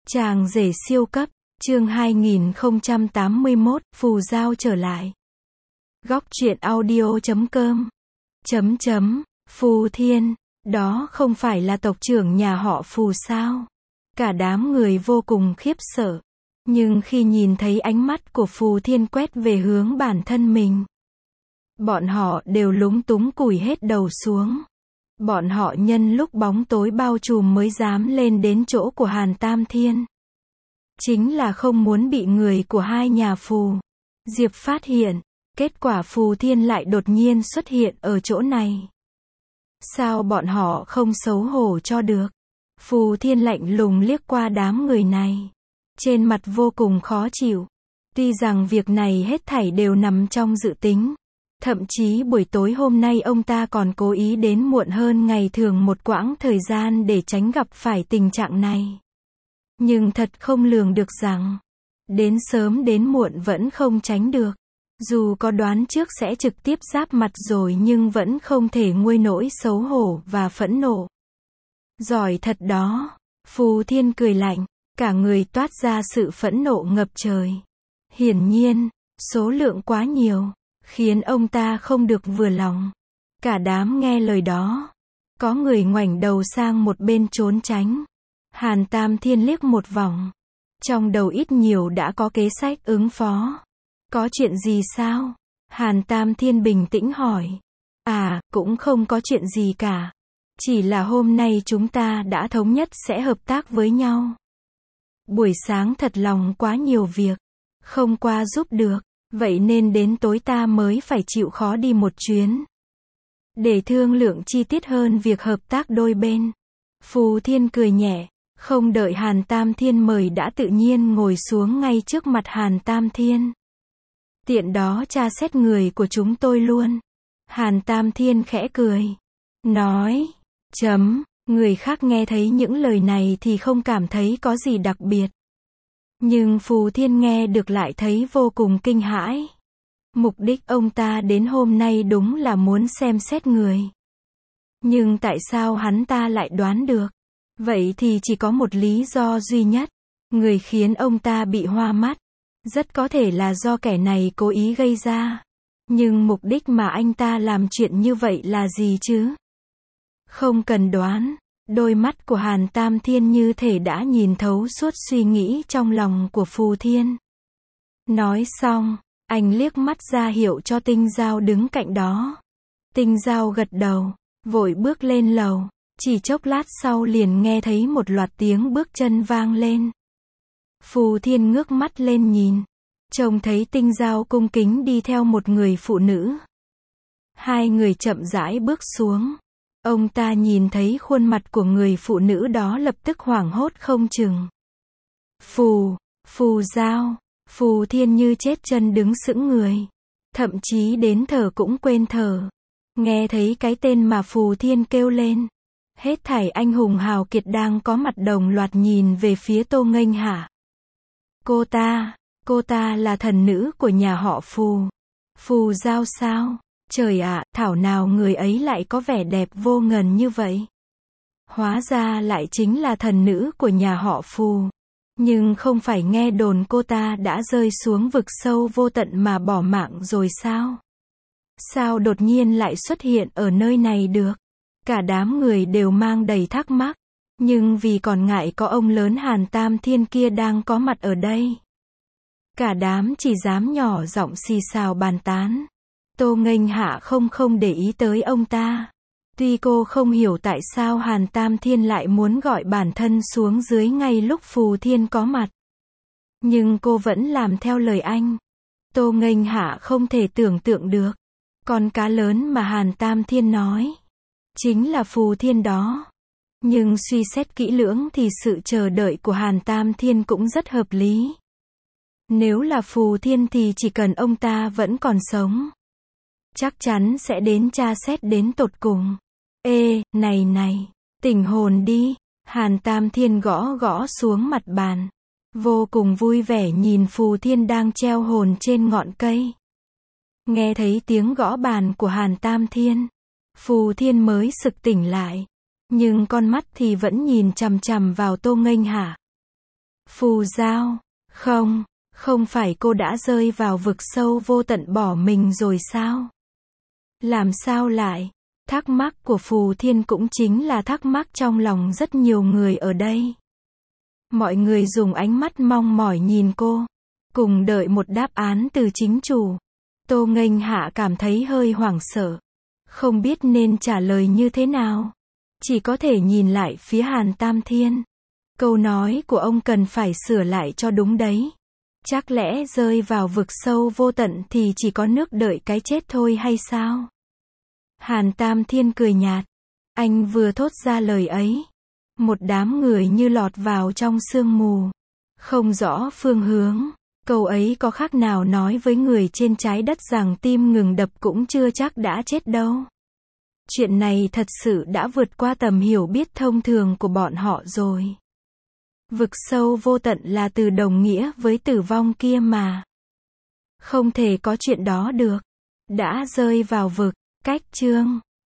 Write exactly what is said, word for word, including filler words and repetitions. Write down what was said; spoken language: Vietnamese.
Chàng rể siêu cấp, chương hai nghìn không trăm tám mươi mốt, Phù Giao trở lại. Góc truyện audio chấm com. Chấm chấm, Phù Thiên, đó không phải là tộc trưởng nhà họ Phù sao? Cả đám người vô cùng khiếp sợ. Nhưng khi nhìn thấy ánh mắt của Phù Thiên quét về hướng bản thân mình, bọn họ đều lúng túng cúi hết đầu xuống. Bọn họ nhân lúc bóng tối bao trùm mới dám lên đến chỗ của Hàn Tam Thiên. Chính là không muốn bị người của hai nhà Phù Diệp phát hiện. Kết quả Phù Thiên lại đột nhiên xuất hiện ở chỗ này. Sao bọn họ không xấu hổ cho được? Phù Thiên lạnh lùng liếc qua đám người này, trên mặt vô cùng khó chịu. Tuy rằng việc này hết thảy đều nằm trong dự tính. Thậm chí buổi tối hôm nay ông ta còn cố ý đến muộn hơn ngày thường một quãng thời gian để tránh gặp phải tình trạng này. Nhưng thật không lường được rằng, đến sớm đến muộn vẫn không tránh được. Dù có đoán trước sẽ trực tiếp giáp mặt rồi nhưng vẫn không thể nguôi nỗi xấu hổ và phẫn nộ. Giỏi thật đó. Phù Thiên cười lạnh, cả người toát ra sự phẫn nộ ngập trời. Hiển nhiên, số lượng quá nhiều, khiến ông ta không được vừa lòng. Cả đám nghe lời đó, có người ngoảnh đầu sang một bên trốn tránh. Hàn Tam Thiên liếc một vòng, trong đầu ít nhiều đã có kế sách ứng phó. Có chuyện gì sao? Hàn Tam Thiên bình tĩnh hỏi. À, cũng không có chuyện gì cả. Chỉ là hôm nay chúng ta đã thống nhất sẽ hợp tác với nhau. Buổi sáng thật lòng quá nhiều việc, không qua giúp được, vậy nên đến tối ta mới phải chịu khó đi một chuyến. Để thương lượng chi tiết hơn việc hợp tác đôi bên. Phù Thiên cười nhẹ, không đợi Hàn Tam Thiên mời đã tự nhiên ngồi xuống ngay trước mặt Hàn Tam Thiên. Tiện đó tra xét người của chúng tôi luôn. Hàn Tam Thiên khẽ cười, nói, chấm, người khác nghe thấy những lời này thì không cảm thấy có gì đặc biệt. Nhưng Phù Thiên nghe được lại thấy vô cùng kinh hãi. Mục đích ông ta đến hôm nay đúng là muốn xem xét người. Nhưng tại sao hắn ta lại đoán được? Vậy thì chỉ có một lý do duy nhất. Người khiến ông ta bị hoa mắt. Rất có thể là do kẻ này cố ý gây ra. Nhưng mục đích mà anh ta làm chuyện như vậy là gì chứ? Không cần đoán, đôi mắt của Hàn Tam Thiên như thể đã nhìn thấu suốt suy nghĩ trong lòng của Phù Thiên. Nói xong, anh liếc mắt ra hiệu cho Tinh Giao đứng cạnh đó. Tinh Giao gật đầu, vội bước lên lầu. Chỉ chốc lát sau liền nghe thấy một loạt tiếng bước chân vang lên. Phù Thiên ngước mắt lên nhìn, trông thấy Tinh Giao cung kính đi theo một người phụ nữ. Hai người chậm rãi bước xuống. Ông ta nhìn thấy khuôn mặt của người phụ nữ đó lập tức hoảng hốt không chừng. Phù, Phù Giao, Phù Thiên như chết chân đứng sững người. Thậm chí đến thở cũng quên thở. Nghe thấy cái tên mà Phù Thiên kêu lên. Hết thảy anh hùng hào kiệt đang có mặt đồng loạt nhìn về phía Tô Nghênh Hạ. Cô ta, cô ta là thần nữ của nhà họ Phù. Phù Giao sao? Trời ạ, thảo nào người ấy lại có vẻ đẹp vô ngần như vậy. Hóa ra lại chính là thần nữ của nhà họ Phù. Nhưng không phải nghe đồn cô ta đã rơi xuống vực sâu vô tận mà bỏ mạng rồi sao? Sao đột nhiên lại xuất hiện ở nơi này được? Cả đám người đều mang đầy thắc mắc. Nhưng vì còn ngại có ông lớn Hàn Tam Thiên kia đang có mặt ở đây. Cả đám chỉ dám nhỏ giọng xì xào bàn tán. Tô Nghênh Hạ không không để ý tới ông ta. Tuy cô không hiểu tại sao Hàn Tam Thiên lại muốn gọi bản thân xuống dưới ngay lúc Phù Thiên có mặt. Nhưng cô vẫn làm theo lời anh. Tô Nghênh Hạ không thể tưởng tượng được. Con cá lớn mà Hàn Tam Thiên nói, chính là Phù Thiên đó. Nhưng suy xét kỹ lưỡng thì sự chờ đợi của Hàn Tam Thiên cũng rất hợp lý. Nếu là Phù Thiên thì chỉ cần ông ta vẫn còn sống, chắc chắn sẽ đến tra xét đến tột cùng. Ê, này này, tỉnh hồn đi. Hàn Tam Thiên gõ gõ xuống mặt bàn, vô cùng vui vẻ nhìn Phù Thiên đang treo hồn trên ngọn cây. Nghe thấy tiếng gõ bàn của Hàn Tam Thiên, Phù Thiên mới sực tỉnh lại. Nhưng con mắt thì vẫn nhìn chằm chằm vào Tô Nghênh Hạ. Phù Giao, không, không phải cô đã rơi vào vực sâu vô tận bỏ mình rồi sao? Làm sao lại? Thắc mắc của Phù Thiên cũng chính là thắc mắc trong lòng rất nhiều người ở đây. Mọi người dùng ánh mắt mong mỏi nhìn cô, cùng đợi một đáp án từ chính chủ. Tô Nghênh Hạ cảm thấy hơi hoảng sợ, không biết nên trả lời như thế nào. Chỉ có thể nhìn lại phía Hàn Tam Thiên. Câu nói của ông cần phải sửa lại cho đúng đấy. Chắc lẽ rơi vào vực sâu vô tận thì chỉ có nước đợi cái chết thôi hay sao? Hàn Tam Thiên cười nhạt. Anh vừa thốt ra lời ấy, một đám người như lọt vào trong sương mù, không rõ phương hướng. Câu ấy có khác nào nói với người trên trái đất rằng tim ngừng đập cũng chưa chắc đã chết đâu. Chuyện này thật sự đã vượt qua tầm hiểu biết thông thường của bọn họ rồi. Vực sâu vô tận là từ đồng nghĩa với tử vong kia mà. Không thể có chuyện đó được. Đã rơi vào vực, cách chương